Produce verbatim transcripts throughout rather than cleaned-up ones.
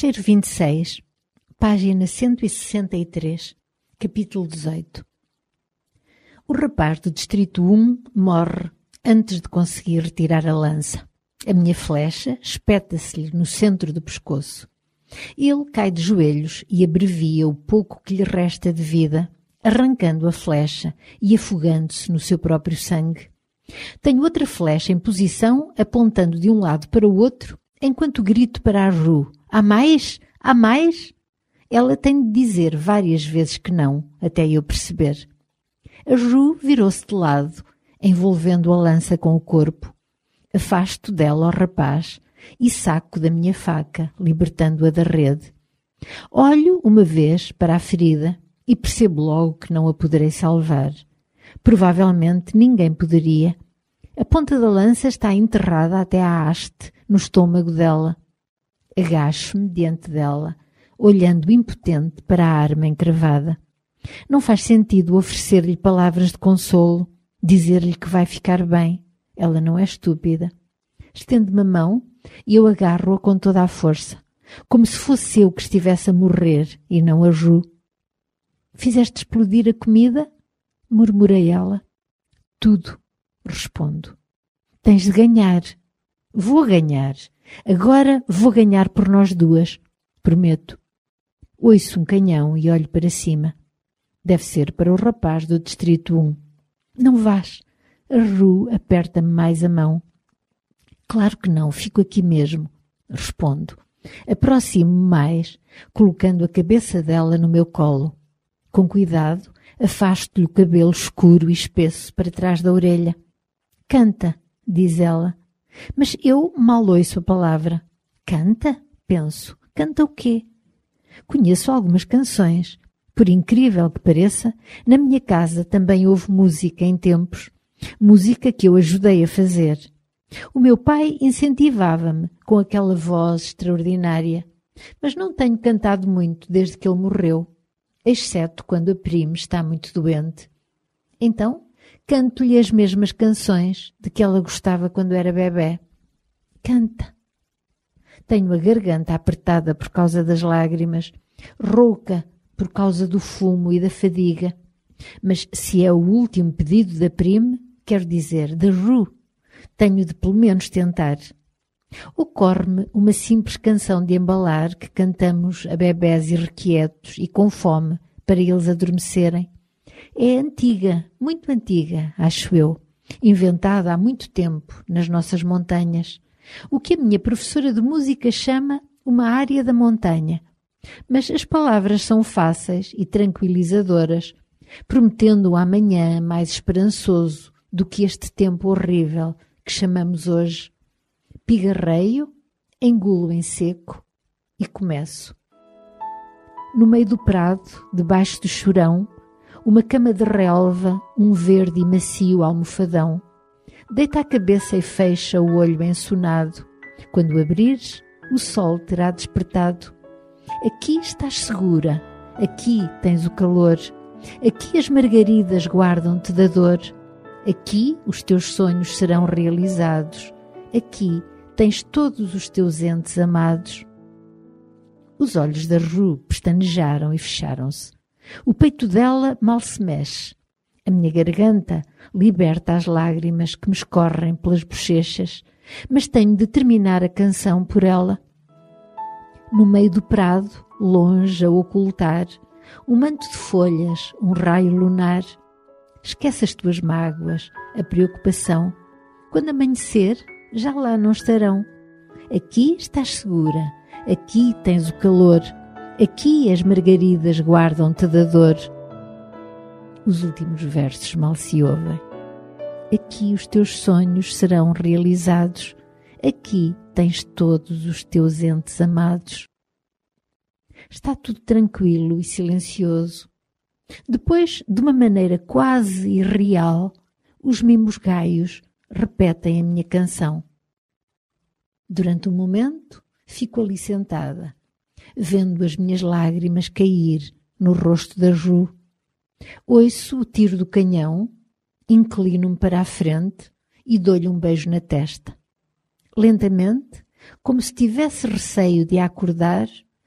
Fecheiro vinte e seis, página cento e sessenta e três, capítulo dezoito. O rapaz do distrito um morre antes de conseguir retirar a lança. A minha flecha espeta-se-lhe no centro do pescoço. Ele cai de joelhos e abrevia o pouco que lhe resta de vida, arrancando a flecha e afogando-se no seu próprio sangue. Tenho outra flecha em posição, apontando de um lado para o outro, enquanto grito para a Ru: há mais? Há mais? Ela tem de dizer várias vezes que não, até eu perceber. A Ru virou-se de lado, envolvendo a lança com o corpo. Afasto dela ao rapaz e saco da minha faca, libertando-a da rede. Olho uma vez para a ferida e percebo logo que não a poderei salvar. Provavelmente ninguém poderia. A ponta da lança está enterrada até à haste, no estômago dela. Agacho-me diante dela, olhando impotente para a arma encravada. Não faz sentido oferecer-lhe palavras de consolo, dizer-lhe que vai ficar bem. Ela não é estúpida. Estende-me a mão e eu agarro-a com toda a força, como se fosse eu que estivesse a morrer e não a Ju. Fizeste explodir a comida? Murmurei ela. Tudo, respondo. Tens de ganhar. Vou ganhar. Agora vou ganhar por nós duas. Prometo. Ouço um canhão e olho para cima. Deve ser para o rapaz do distrito um. Não vás. A Ru aperta-me mais a mão. Claro que não, fico aqui mesmo. Respondo. Aproximo-me mais, colocando a cabeça dela no meu colo. Com cuidado, afasto-lhe o cabelo escuro e espesso para trás da orelha. Canta, diz ela. Mas eu mal ouço a palavra. Canta? Penso. Canta o quê? Conheço algumas canções. Por incrível que pareça, na minha casa também houve música em tempos. Música que eu ajudei a fazer. O meu pai incentivava-me com aquela voz extraordinária. Mas não tenho cantado muito desde que ele morreu, exceto quando a prima está muito doente. Então, canto-lhe as mesmas canções de que ela gostava quando era bebé. Canta. Tenho a garganta apertada por causa das lágrimas, rouca por causa do fumo e da fadiga. Mas se é o último pedido da prima, quero dizer, da Ru, tenho de pelo menos tentar. Ocorre-me uma simples canção de embalar que cantamos a bebés irrequietos e com fome para eles adormecerem. É antiga, muito antiga, acho eu, inventada há muito tempo nas nossas montanhas, o que a minha professora de música chama uma área da montanha. Mas as palavras são fáceis e tranquilizadoras, prometendo um amanhã mais esperançoso do que este tempo horrível que chamamos hoje. Pigarreio, engulo em seco e começo. No meio do prado, debaixo do chorão, uma cama de relva, um verde e macio almofadão. Deita a cabeça e fecha o olho ensonado. Quando abrires, o sol terá despertado. Aqui estás segura, aqui tens o calor, aqui as margaridas guardam-te da dor, aqui os teus sonhos serão realizados, aqui tens todos os teus entes amados. Os olhos da Ru pestanejaram e fecharam-se. O peito dela mal se mexe. A minha garganta liberta as lágrimas que me escorrem pelas bochechas, mas tenho de terminar a canção por ela. No meio do prado, longe a ocultar, um manto de folhas, um raio lunar. Esquece as tuas mágoas, a preocupação. Quando amanhecer, já lá não estarão. Aqui estás segura, aqui tens o calor, aqui as margaridas guardam-te da dor. Os últimos versos mal se ouvem. Aqui os teus sonhos serão realizados, aqui tens todos os teus entes amados. Está tudo tranquilo e silencioso. Depois, de uma maneira quase irreal, os mimos gaios repetem a minha canção. Durante um momento, fico ali sentada, vendo as minhas lágrimas cair no rosto da Ru. Ouço o tiro do canhão, inclino-me para a frente e dou-lhe um beijo na testa. Lentamente, como se tivesse receio de a acordar,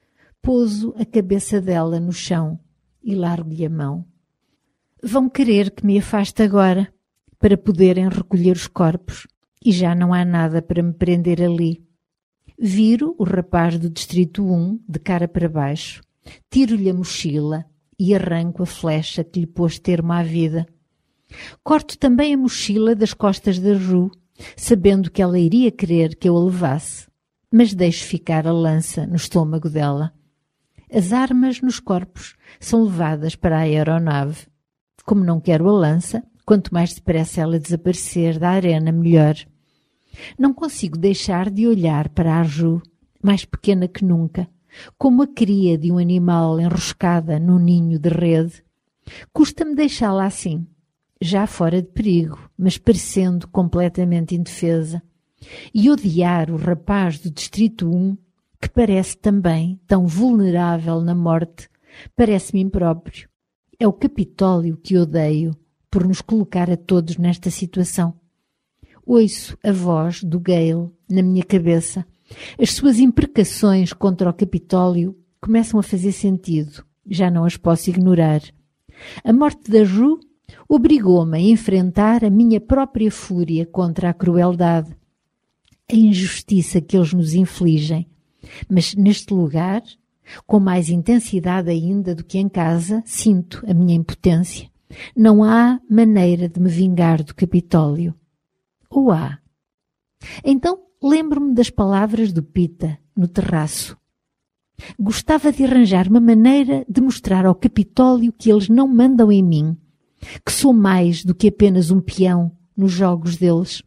pouso a cabeça dela no chão e largo-lhe a mão. Vão querer que me afaste agora, para poderem recolher os corpos, e já não há nada para me prender ali. Viro o rapaz do distrito um de cara para baixo, tiro-lhe a mochila e arranco a flecha que lhe pôs termo à vida. Corto também a mochila das costas da Ju, sabendo que ela iria querer que eu a levasse, mas deixo ficar a lança no estômago dela. As armas nos corpos são levadas para a aeronave. Como não quero a lança, quanto mais depressa ela desaparecer da arena, melhor. Não consigo deixar de olhar para a Ju, mais pequena que nunca, como a cria de um animal enroscada num ninho de rede. Custa-me deixá-la assim, já fora de perigo, mas parecendo completamente indefesa. E odiar o rapaz do distrito um, que parece também tão vulnerável na morte, parece-me impróprio. É o Capitólio que odeio por nos colocar a todos nesta situação. Ouço a voz do Gale na minha cabeça. As suas imprecações contra o Capitólio começam a fazer sentido. Já não as posso ignorar. A morte da Ju obrigou-me a enfrentar a minha própria fúria contra a crueldade, a injustiça que eles nos infligem. Mas neste lugar, com mais intensidade ainda do que em casa, sinto a minha impotência. Não há maneira de me vingar do Capitólio. Ou há? Então lembro-me das palavras do Pita no terraço. Gostava de arranjar uma maneira de mostrar ao Capitólio que eles não mandam em mim, que sou mais do que apenas um peão nos jogos deles.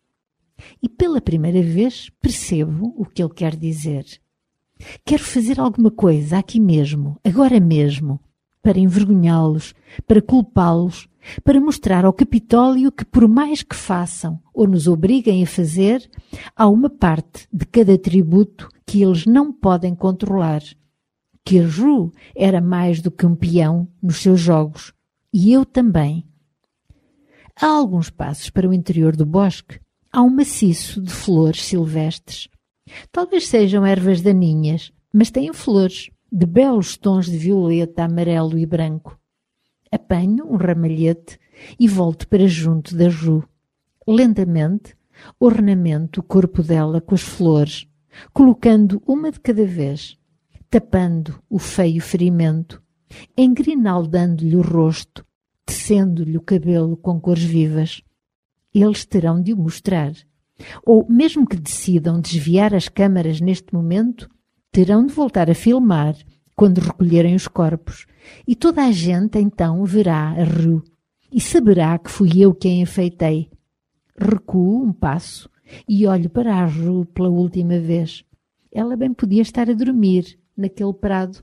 E pela primeira vez percebo o que ele quer dizer. Quero fazer alguma coisa aqui mesmo, agora mesmo, para envergonhá-los, para culpá-los, para mostrar ao Capitólio que por mais que façam ou nos obriguem a fazer, há uma parte de cada tributo que eles não podem controlar. Que a Ju era mais do que um peão nos seus jogos, e eu também. Há alguns passos para o interior do bosque. Há um maciço de flores silvestres. Talvez sejam ervas daninhas, mas têm flores, de belos tons de violeta, amarelo e branco. Apanho um ramalhete e volto para junto da Ju. Lentamente, ornamento o corpo dela com as flores, colocando uma de cada vez, tapando o feio ferimento, engrinaldando-lhe o rosto, tecendo-lhe o cabelo com cores vivas. Eles terão de o mostrar. Ou, mesmo que decidam desviar as câmaras neste momento, terão de voltar a filmar quando recolherem os corpos. E toda a gente então verá a Ru e saberá que fui eu quem a enfeitei. Recuo um passo e olho para a Ru pela última vez. Ela bem podia estar a dormir naquele prado.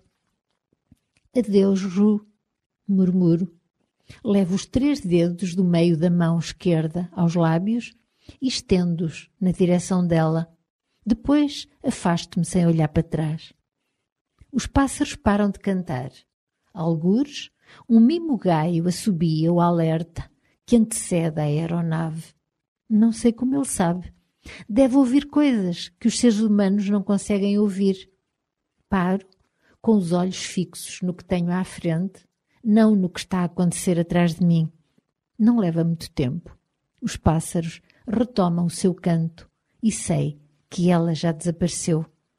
Adeus, Ru, murmuro. Levo os três dedos do meio da mão esquerda aos lábios e estendo-os na direção dela. Depois afasto-me sem olhar para trás. Os pássaros param de cantar. Algures, um mimo-gaio assobia o alerta que antecede a aeronave. Não sei como ele sabe. Deve ouvir coisas que os seres humanos não conseguem ouvir. Paro, com os olhos fixos no que tenho à frente, não no que está a acontecer atrás de mim. Não leva muito tempo. Os pássaros retomam o seu canto e sei que ela já desapareceu.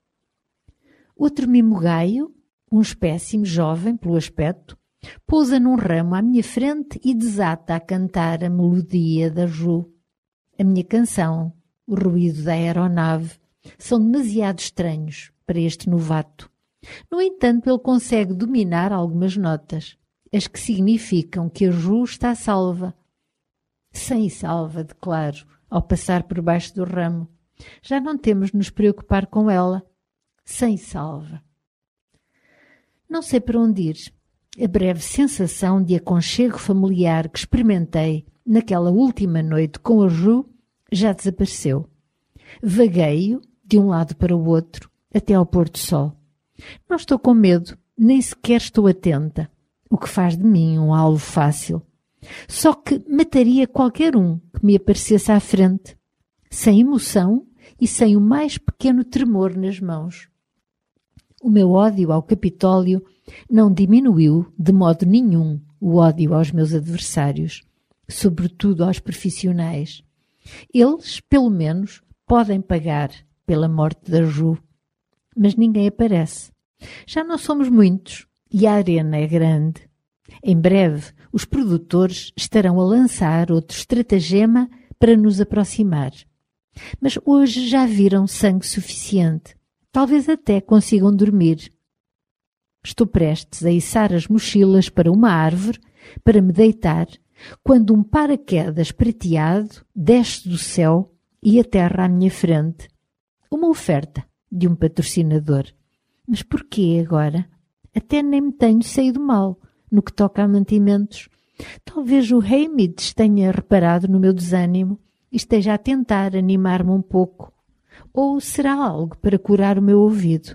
Outro mimo-gaio, um espécime jovem pelo aspecto, pousa num ramo à minha frente e desata a cantar a melodia da Ju. A minha canção, o ruído da aeronave, são demasiado estranhos para este novato. No entanto, ele consegue dominar algumas notas, as que significam que a Ju está salva. Sem salva, declaro, ao passar por baixo do ramo. Já não temos de nos preocupar com ela. Sem salva. Não sei para onde ir. A breve sensação de aconchego familiar que experimentei naquela última noite com a Ju já desapareceu. Vagueio de um lado para o outro até ao pôr do sol. Não estou com medo, nem sequer estou atenta, o que faz de mim um alvo fácil. Só que mataria qualquer um que me aparecesse à frente, sem emoção e sem o mais pequeno tremor nas mãos. O meu ódio ao Capitólio não diminuiu de modo nenhum o ódio aos meus adversários, sobretudo aos profissionais. Eles, pelo menos, podem pagar pela morte da Ju, mas ninguém aparece. Já não somos muitos e a arena é grande. Em breve, os produtores estarão a lançar outro estratagema para nos aproximar. Mas hoje já viram sangue suficiente. Talvez até consigam dormir. Estou prestes a içar as mochilas para uma árvore para me deitar, quando um paraquedas prateado desce do céu e aterra à minha frente. Uma oferta de um patrocinador. Mas porquê agora? Até nem me tenho saído mal no que toca a mantimentos. Talvez o Hamids tenha reparado no meu desânimo e esteja a tentar animar-me um pouco. Ou será algo para curar o meu ouvido?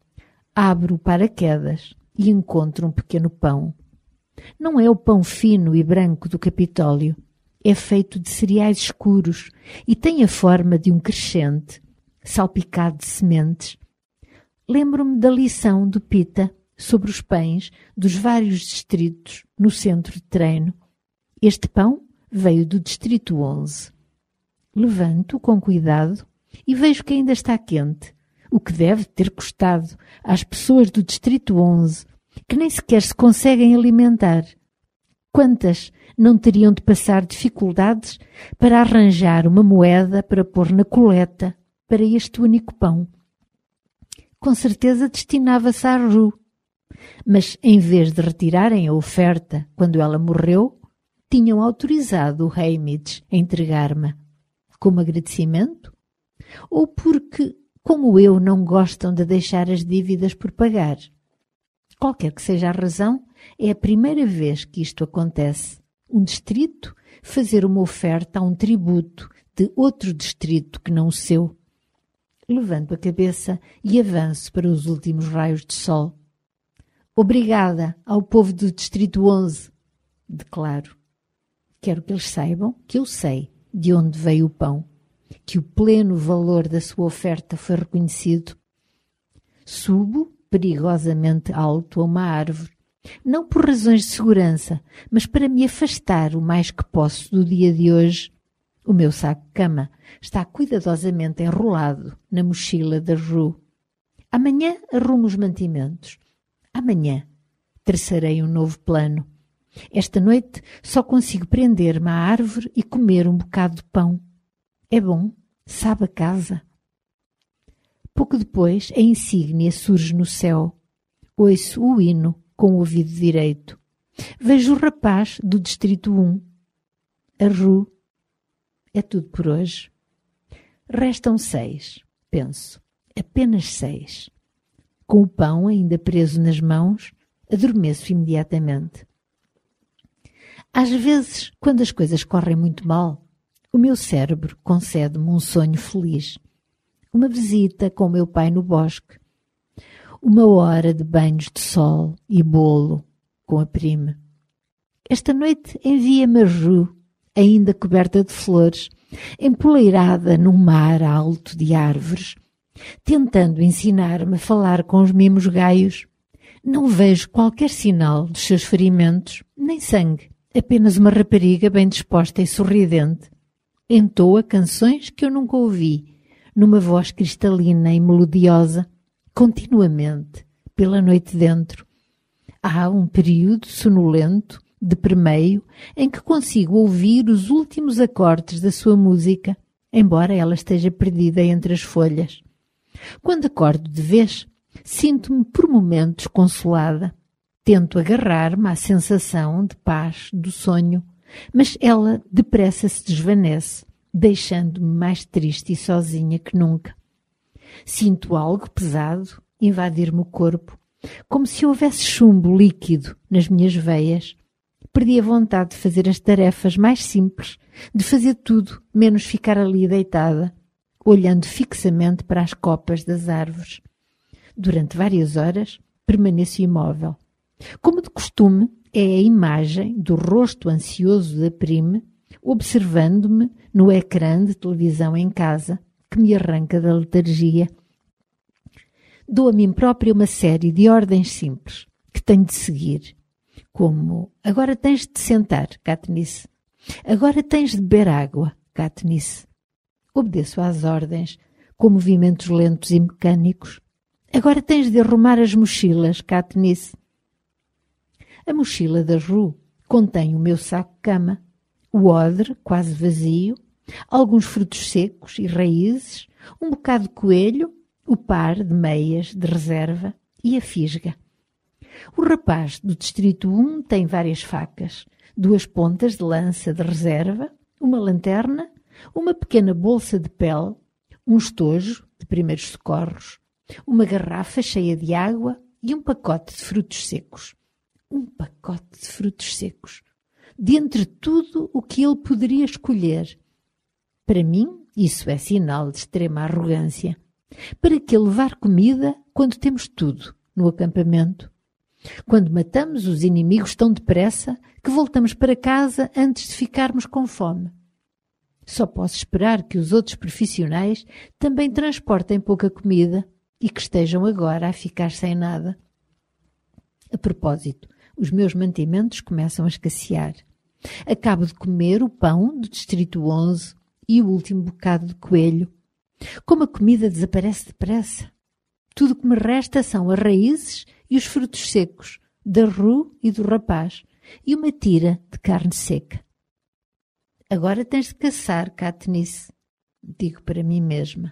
Abro o paraquedas e encontro um pequeno pão. Não é o pão fino e branco do Capitólio. É feito de cereais escuros e tem a forma de um crescente, salpicado de sementes. Lembro-me da lição do Pita sobre os pães dos vários distritos no centro de treino. Este pão veio do distrito onze. Levanto com cuidado e vejo que ainda está quente, o que deve ter custado às pessoas do distrito onze, que nem sequer se conseguem alimentar. Quantas não teriam de passar dificuldades para arranjar uma moeda para pôr na coleta para este único pão? Com certeza destinava-se à Ru, mas em vez de retirarem a oferta quando ela morreu, tinham autorizado o Hamids a entregar-me. Como agradecimento? Ou porque, como eu, não gostam de deixar as dívidas por pagar? Qualquer que seja a razão, é a primeira vez que isto acontece. Um distrito fazer uma oferta a um tributo de outro distrito que não o seu. Levanto a cabeça e avanço para os últimos raios de sol. Obrigada ao povo do distrito onze, declaro. Quero que eles saibam que eu sei de onde veio o pão, que o pleno valor da sua oferta foi reconhecido. Subo perigosamente alto a uma árvore, não por razões de segurança, mas para me afastar o mais que posso do dia de hoje. O meu saco de cama está cuidadosamente enrolado na mochila da Ru. Amanhã arrumo os mantimentos. Amanhã traçarei um novo plano. Esta noite só consigo prender-me à árvore e comer um bocado de pão. É bom, sabe a casa. Pouco depois, a insígnia surge no céu. Ouço o hino com o ouvido direito. Vejo o rapaz do distrito um. A Ru. É tudo por hoje. Restam seis, penso. Apenas seis. Com o pão ainda preso nas mãos, adormeço imediatamente. Às vezes, quando as coisas correm muito mal, o meu cérebro concede-me um sonho feliz. Uma visita com o meu pai no bosque. Uma hora de banhos de sol e bolo com a prima. Esta noite envia-me a Ru, ainda coberta de flores, empoleirada num mar alto de árvores, tentando ensinar-me a falar com os mimos gaios. Não vejo qualquer sinal dos seus ferimentos, nem sangue, apenas uma rapariga bem disposta e sorridente. Entoa canções que eu nunca ouvi, numa voz cristalina e melodiosa, continuamente, pela noite dentro. Há um período sonolento, de permeio, em que consigo ouvir os últimos acordes da sua música, embora ela esteja perdida entre as folhas. Quando acordo de vez, sinto-me por momentos consolada. Tento agarrar-me à sensação de paz do sonho, mas ela depressa se desvanece, deixando-me mais triste e sozinha que nunca. Sinto algo pesado invadir-me o corpo, como se houvesse chumbo líquido nas minhas veias. Perdi a vontade de fazer as tarefas mais simples, de fazer tudo menos ficar ali deitada, olhando fixamente para as copas das árvores. Durante várias horas permaneço imóvel. Como de costume, é a imagem do rosto ansioso da prima, observando-me no ecrã de televisão em casa, que me arranca da letargia. Dou a mim própria uma série de ordens simples que tenho de seguir, como agora tens de te sentar, Katniss. Agora tens de beber água, Katniss. Obedeço às ordens, com movimentos lentos e mecânicos. Agora tens de arrumar as mochilas, Katniss. A mochila da Rue contém o meu saco-cama, o odre quase vazio, alguns frutos secos e raízes, um bocado de coelho, o par de meias de reserva e a fisga. O rapaz do Distrito um tem várias facas, duas pontas de lança de reserva, uma lanterna, uma pequena bolsa de pele, um estojo de primeiros socorros, uma garrafa cheia de água e um pacote de frutos secos. Um pacote de frutos secos. De entre tudo o que ele poderia escolher. Para mim, isso é sinal de extrema arrogância. Para que levar comida quando temos tudo no acampamento? Quando matamos os inimigos tão depressa que voltamos para casa antes de ficarmos com fome. Só posso esperar que os outros profissionais também transportem pouca comida e que estejam agora a ficar sem nada. A propósito, os meus mantimentos começam a escassear. Acabo de comer o pão do Distrito onze e o último bocado de coelho. Como a comida desaparece depressa. Tudo o que me resta são as raízes e os frutos secos, da Rue e do rapaz, e uma tira de carne seca. Agora tens de caçar, Katniss, digo para mim mesma.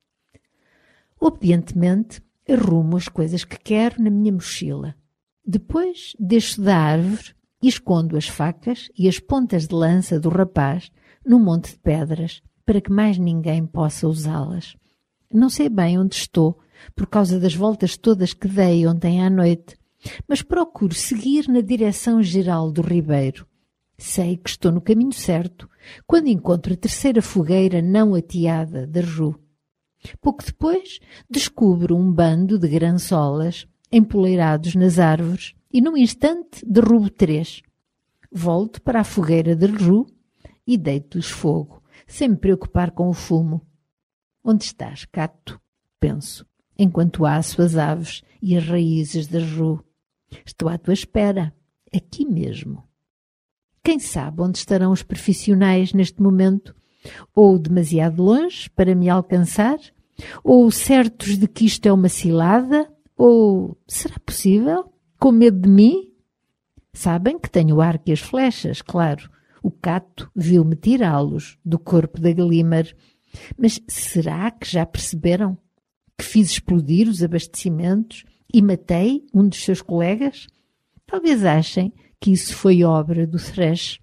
Obedientemente, arrumo as coisas que quero na minha mochila. Depois desço da árvore e escondo as facas e as pontas de lança do rapaz num monte de pedras, para que mais ninguém possa usá-las. Não sei bem onde estou, por causa das voltas todas que dei ontem à noite, mas procuro seguir na direção geral do ribeiro. Sei que estou no caminho certo quando encontro a terceira fogueira não ateada da Rue. Pouco depois, descubro um bando de grançolas empoleirados nas árvores e, num instante, derrubo três. Volto para a fogueira da Rue e deito-lhes fogo, sem me preocupar com o fumo. Onde estás, Cato? Penso, enquanto aço as aves e as raízes da Rue. Estou à tua espera, aqui mesmo. Quem sabe onde estarão os profissionais neste momento? Ou demasiado longe para me alcançar? Ou certos de que isto é uma cilada? Ou, será possível? Com medo de mim? Sabem que tenho o arco e as flechas, claro. O Cato viu-me tirá-los do corpo da Glimmer. Mas será que já perceberam que fiz explodir os abastecimentos e matei um dos seus colegas? Talvez achem que isso foi obra do Thresh.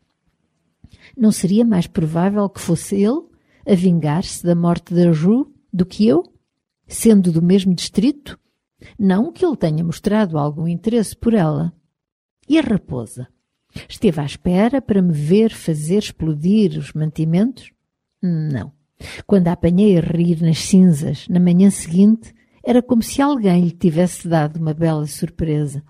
Não seria mais provável que fosse ele a vingar-se da morte da Rue do que eu, sendo do mesmo distrito? Não que ele tenha mostrado algum interesse por ela. E a raposa? Esteve à espera para me ver fazer explodir os mantimentos? Não. Quando a apanhei a rir nas cinzas, na manhã seguinte, era como se alguém lhe tivesse dado uma bela surpresa.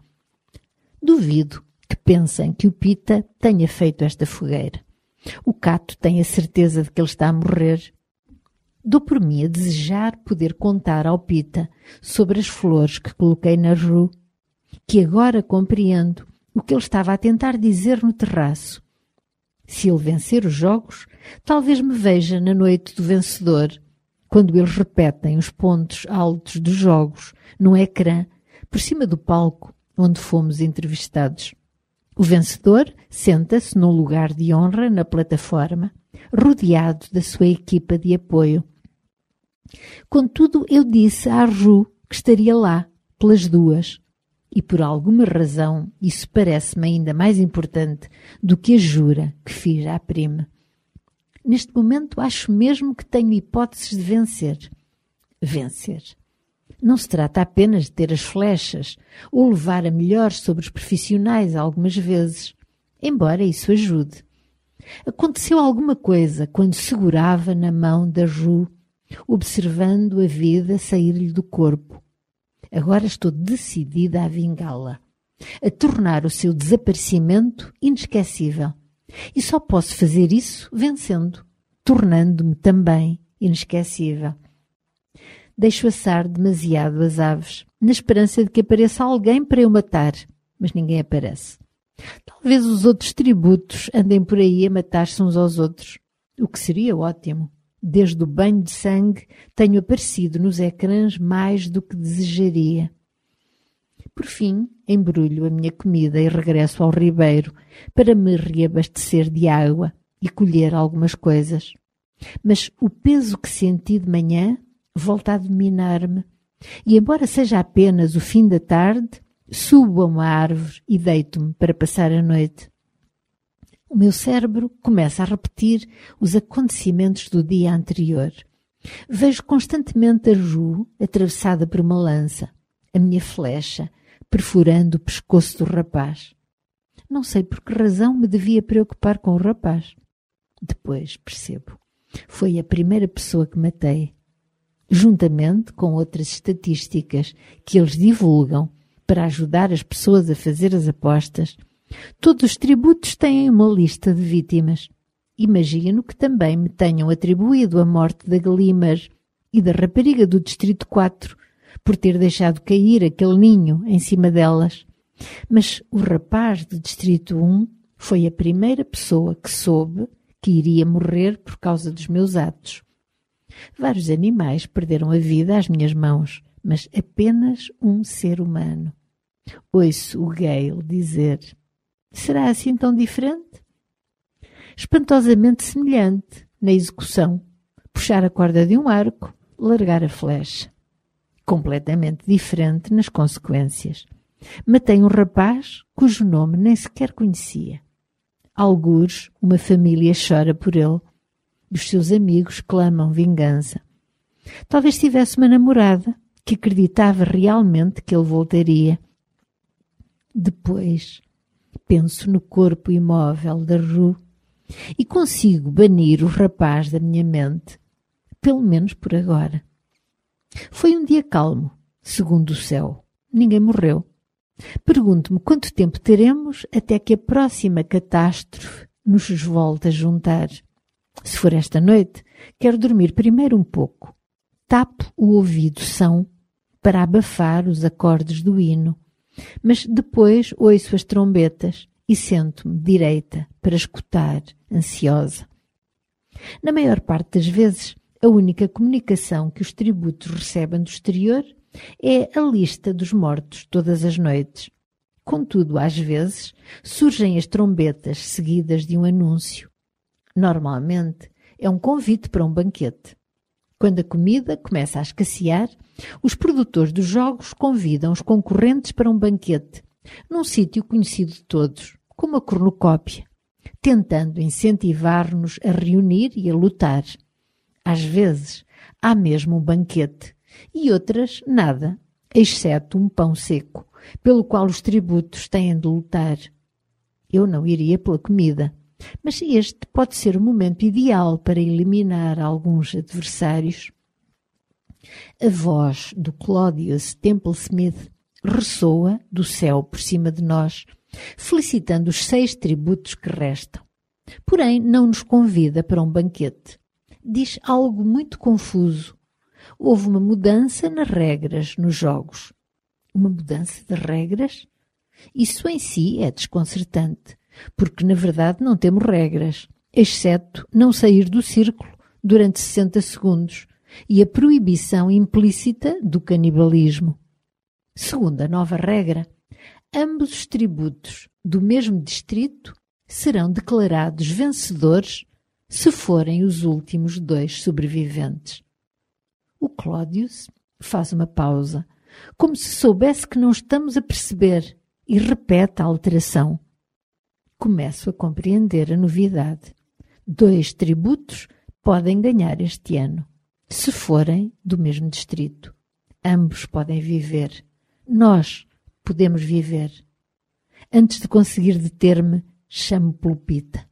Duvido que pensem que o Pita tenha feito esta fogueira. O Cato tem a certeza de que ele está a morrer. Dou por mim a desejar poder contar ao Pita sobre as flores que coloquei na Rue, que agora compreendo o que ele estava a tentar dizer no terraço. Se ele vencer os jogos, talvez me veja na noite do vencedor, quando eles repetem os pontos altos dos jogos no ecrã, por cima do palco onde fomos entrevistados. O vencedor senta-se num lugar de honra na plataforma, rodeado da sua equipa de apoio. Contudo, eu disse à Rue que estaria lá, pelas duas, e por alguma razão isso parece-me ainda mais importante do que a jura que fiz à prima. Neste momento acho mesmo que tenho hipóteses de vencer. Vencer. Não se trata apenas de ter as flechas ou levar a melhor sobre os profissionais algumas vezes, embora isso ajude. Aconteceu alguma coisa quando segurava na mão da Rue, observando a vida sair-lhe do corpo. Agora estou decidida a vingá-la, a tornar o seu desaparecimento inesquecível. E só posso fazer isso vencendo, tornando-me também inesquecível. Deixo assar demasiado as aves, na esperança de que apareça alguém para eu matar, mas ninguém aparece. Talvez os outros tributos andem por aí a matar-se uns aos outros, o que seria ótimo. Desde o banho de sangue tenho aparecido nos ecrãs mais do que desejaria. Por fim, embrulho a minha comida e regresso ao ribeiro para me reabastecer de água e colher algumas coisas. Mas o peso que senti de manhã volta a dominar-me e, embora seja apenas o fim da tarde, subo a uma árvore e deito-me para passar a noite. O meu cérebro começa a repetir os acontecimentos do dia anterior. Vejo constantemente a Ju atravessada por uma lança, a minha flecha perfurando o pescoço do rapaz. Não sei por que razão me devia preocupar com o rapaz. Depois percebo. Foi a primeira pessoa que matei. Juntamente com outras estatísticas que eles divulgam para ajudar as pessoas a fazer as apostas, todos os tributos têm uma lista de vítimas. Imagino que também me tenham atribuído a morte da Glimmer e da rapariga do Distrito quatro, por ter deixado cair aquele ninho em cima delas. Mas o rapaz do Distrito um foi a primeira pessoa que soube que iria morrer por causa dos meus atos. Vários animais perderam a vida às minhas mãos, mas apenas um ser humano. Ouço o Gale dizer: será assim tão diferente? Espantosamente semelhante na execução. Puxar a corda de um arco, largar a flecha. Completamente diferente nas consequências. Matei um rapaz cujo nome nem sequer conhecia. Algures, uma família chora por ele. Os seus amigos clamam vingança. Talvez tivesse uma namorada que acreditava realmente que ele voltaria. Depois, penso no corpo imóvel da Ru e consigo banir o rapaz da minha mente, pelo menos por agora. Foi um dia calmo, segundo o céu. Ninguém morreu. Pergunto-me quanto tempo teremos até que a próxima catástrofe nos volte a juntar. Se for esta noite, quero dormir primeiro um pouco. Tapo o ouvido são para abafar os acordes do hino, mas depois ouço as trombetas e sento-me direita para escutar, ansiosa. Na maior parte das vezes, a única comunicação que os tributos recebem do exterior é a lista dos mortos todas as noites. Contudo, às vezes, surgem as trombetas seguidas de um anúncio. Normalmente, é um convite para um banquete. Quando a comida começa a escassear, os produtores dos jogos convidam os concorrentes para um banquete, num sítio conhecido de todos, como a cornucópia, tentando incentivar-nos a reunir e a lutar. Às vezes, há mesmo um banquete, e outras nada, exceto um pão seco, pelo qual os tributos têm de lutar. Eu não iria pela comida, mas este pode ser o momento ideal para eliminar alguns adversários. A voz do Claudius Templesmith ressoa do céu por cima de nós, felicitando os seis tributos que restam. Porém, não nos convida para um banquete. Diz algo muito confuso. Houve uma mudança nas regras nos jogos. Uma mudança de regras? Isso em si é desconcertante, porque na verdade não temos regras, exceto não sair do círculo durante sessenta segundos e a proibição implícita do canibalismo. Segundo a nova regra, ambos os tributos do mesmo distrito serão declarados vencedores se forem os últimos dois sobreviventes. O Claudius faz uma pausa, como se soubesse que não estamos a perceber, e repete a alteração. Começo a compreender a novidade. Dois tributos podem ganhar este ano, se forem do mesmo distrito. Ambos podem viver. Nós podemos viver. Antes de conseguir deter-me, chamo pelo Pita.